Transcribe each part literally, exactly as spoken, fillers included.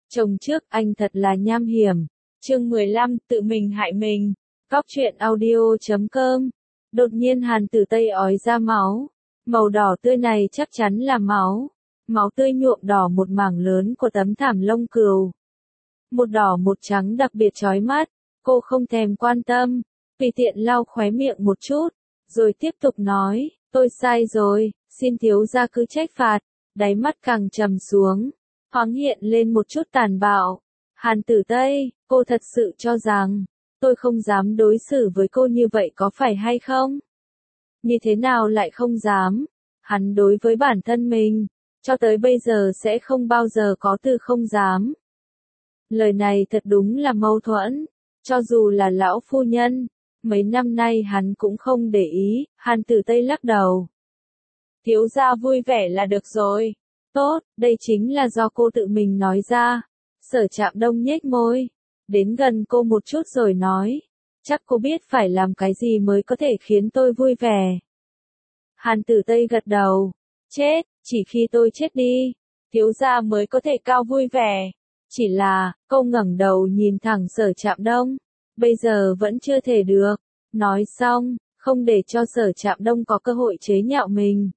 Chồng trước anh thật là nham hiểm. Chương mười lăm, tự mình hại mình. Cóc truyện audio chấm com. Đột nhiên Hàn Tử Tây ói ra máu. Màu đỏ tươi này chắc chắn là máu. Máu tươi nhuộm đỏ một mảng lớn của tấm thảm lông cừu. Một đỏ một trắng đặc biệt chói mắt. Cô không thèm quan tâm, tùy tiện lau khóe miệng một chút, rồi tiếp tục nói, tôi sai rồi, xin thiếu gia cứ trách phạt. Đáy mắt càng trầm xuống, thoáng hiện lên một chút tàn bạo. Hàn Tử Tây, cô thật sự cho rằng, tôi không dám đối xử với cô như vậy có phải hay không? Như thế nào lại không dám? Hắn đối với bản thân mình, cho tới bây giờ sẽ không bao giờ có từ không dám. Lời này thật đúng là mâu thuẫn, cho dù là lão phu nhân, mấy năm nay hắn cũng không để ý. Hàn Tử Tây lắc đầu. Thiếu gia vui vẻ là được rồi. Tốt, đây chính là do cô tự mình nói ra. Sở Trạm Đông nhếch môi, đến gần cô một chút rồi nói, chắc cô biết phải làm cái gì mới có thể khiến tôi vui vẻ. Hàn Tử Tây gật đầu, chết, chỉ khi tôi chết đi, thiếu gia mới có thể cao vui vẻ. Chỉ là, cô ngẩng đầu nhìn thẳng Sở Trạm Đông, bây giờ vẫn chưa thể được. Nói xong, không để cho Sở Trạm Đông có cơ hội chế nhạo mình.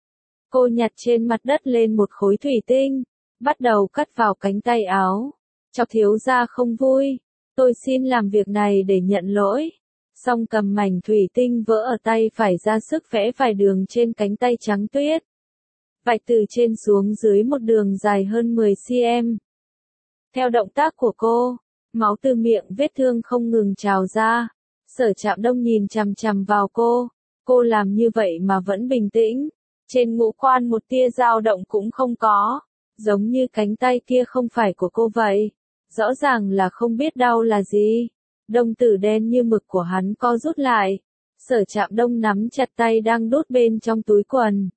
Cô nhặt trên mặt đất lên một khối thủy tinh, bắt đầu cắt vào cánh tay áo. Chọc thiếu gia không vui, tôi xin làm việc này để nhận lỗi. Xong cầm mảnh thủy tinh vỡ ở tay phải ra sức vẽ vài đường trên cánh tay trắng tuyết. Vạch từ trên xuống dưới một đường dài hơn mười xăng-ti-mét. Theo động tác của cô, máu từ miệng vết thương không ngừng trào ra. Sở Trạm Đông nhìn chằm chằm vào cô, cô làm như vậy mà vẫn bình tĩnh. Trên ngũ quan một tia dao động cũng không có, giống như cánh tay kia không phải của cô vậy. Rõ ràng là không biết đau là gì. Đồng tử đen như mực của hắn co rút lại. Sở Trạm Đông nắm chặt tay đang đút bên trong túi quần.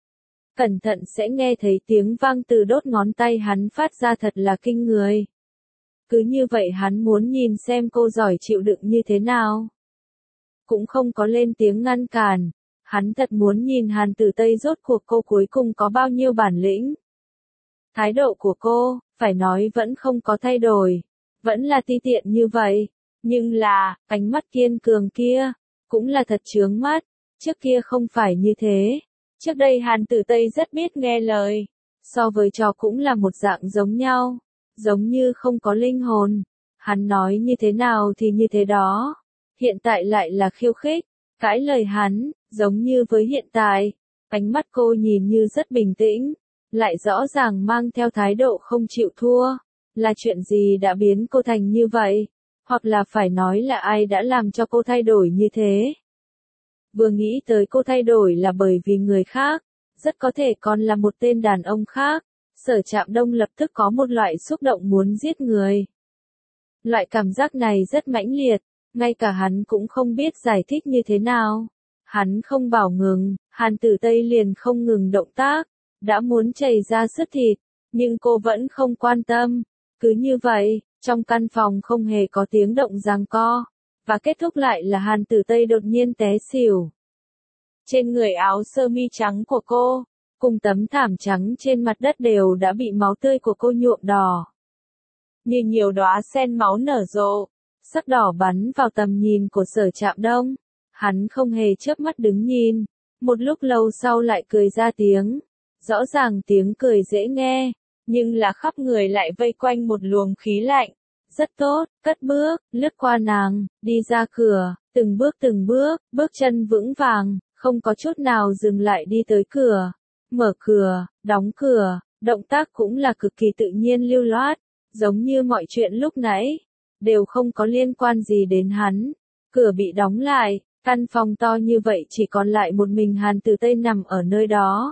Cẩn thận sẽ nghe thấy tiếng vang từ đốt ngón tay hắn phát ra thật là kinh người. Cứ như vậy hắn muốn nhìn xem cô giỏi chịu đựng như thế nào. Cũng không có lên tiếng ngăn cản. Hắn thật muốn nhìn Hàn Tử Tây rốt cuộc cô cuối cùng có bao nhiêu bản lĩnh. Thái độ của cô, phải nói vẫn không có thay đổi. Vẫn là ti tiện như vậy. Nhưng là, ánh mắt kiên cường kia, cũng là thật chướng mắt. Trước kia không phải như thế. Trước đây Hàn Tử Tây rất biết nghe lời. So với trò cũng là một dạng giống nhau. Giống như không có linh hồn. Hắn nói như thế nào thì như thế đó. Hiện tại lại là khiêu khích. Cãi lời hắn, giống như với hiện tại. Ánh mắt cô nhìn như rất bình tĩnh. Lại rõ ràng mang theo thái độ không chịu thua. Là chuyện gì đã biến cô thành như vậy? Hoặc là phải nói là ai đã làm cho cô thay đổi như thế? Vừa nghĩ tới cô thay đổi là bởi vì người khác, rất có thể còn là một tên đàn ông khác. Sở Trạm Đông lập tức có một loại xúc động muốn giết người. Loại cảm giác này rất mãnh liệt, ngay cả hắn cũng không biết giải thích như thế nào. Hắn không bảo ngừng, Hàn Tử Tây liền không ngừng động tác, đã muốn chảy ra sứt thịt, nhưng cô vẫn không quan tâm. Cứ như vậy, trong căn phòng không hề có tiếng động giằng co, và kết thúc lại là Hàn Tử Tây đột nhiên té xỉu. Trên người áo sơ mi trắng của cô, cùng tấm thảm trắng trên mặt đất đều đã bị máu tươi của cô nhuộm đỏ. Như nhiều đóa sen máu nở rộ, sắc đỏ bắn vào tầm nhìn của Sở Trạm Đông. Hắn không hề chớp mắt đứng nhìn, một lúc lâu sau lại cười ra tiếng. Rõ ràng tiếng cười dễ nghe, nhưng là khắp người lại vây quanh một luồng khí lạnh. Rất tốt, cất bước, lướt qua nàng, đi ra cửa, từng bước từng bước, bước chân vững vàng, không có chút nào dừng lại đi tới cửa. Mở cửa, đóng cửa, động tác cũng là cực kỳ tự nhiên lưu loát, giống như mọi chuyện lúc nãy, đều không có liên quan gì đến hắn. Cửa bị đóng lại, căn phòng to như vậy chỉ còn lại một mình Hàn Tử Tây nằm ở nơi đó.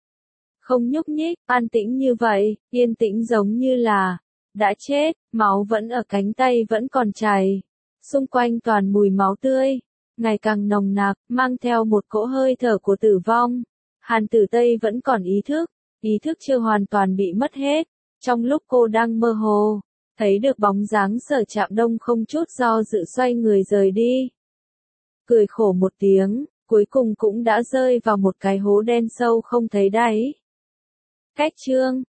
Không nhúc nhích, an tĩnh như vậy, yên tĩnh giống như là đã chết, máu vẫn ở cánh tay vẫn còn chảy. Xung quanh toàn mùi máu tươi, ngày càng nồng nặc, mang theo một cỗ hơi thở của tử vong. Hàn Tử Tây vẫn còn ý thức, ý thức chưa hoàn toàn bị mất hết. Trong lúc cô đang mơ hồ, thấy được bóng dáng Sở Trạm Đông không chút do dự xoay người rời đi. Cười khổ một tiếng, cuối cùng cũng đã rơi vào một cái hố đen sâu không thấy đáy. Cách chương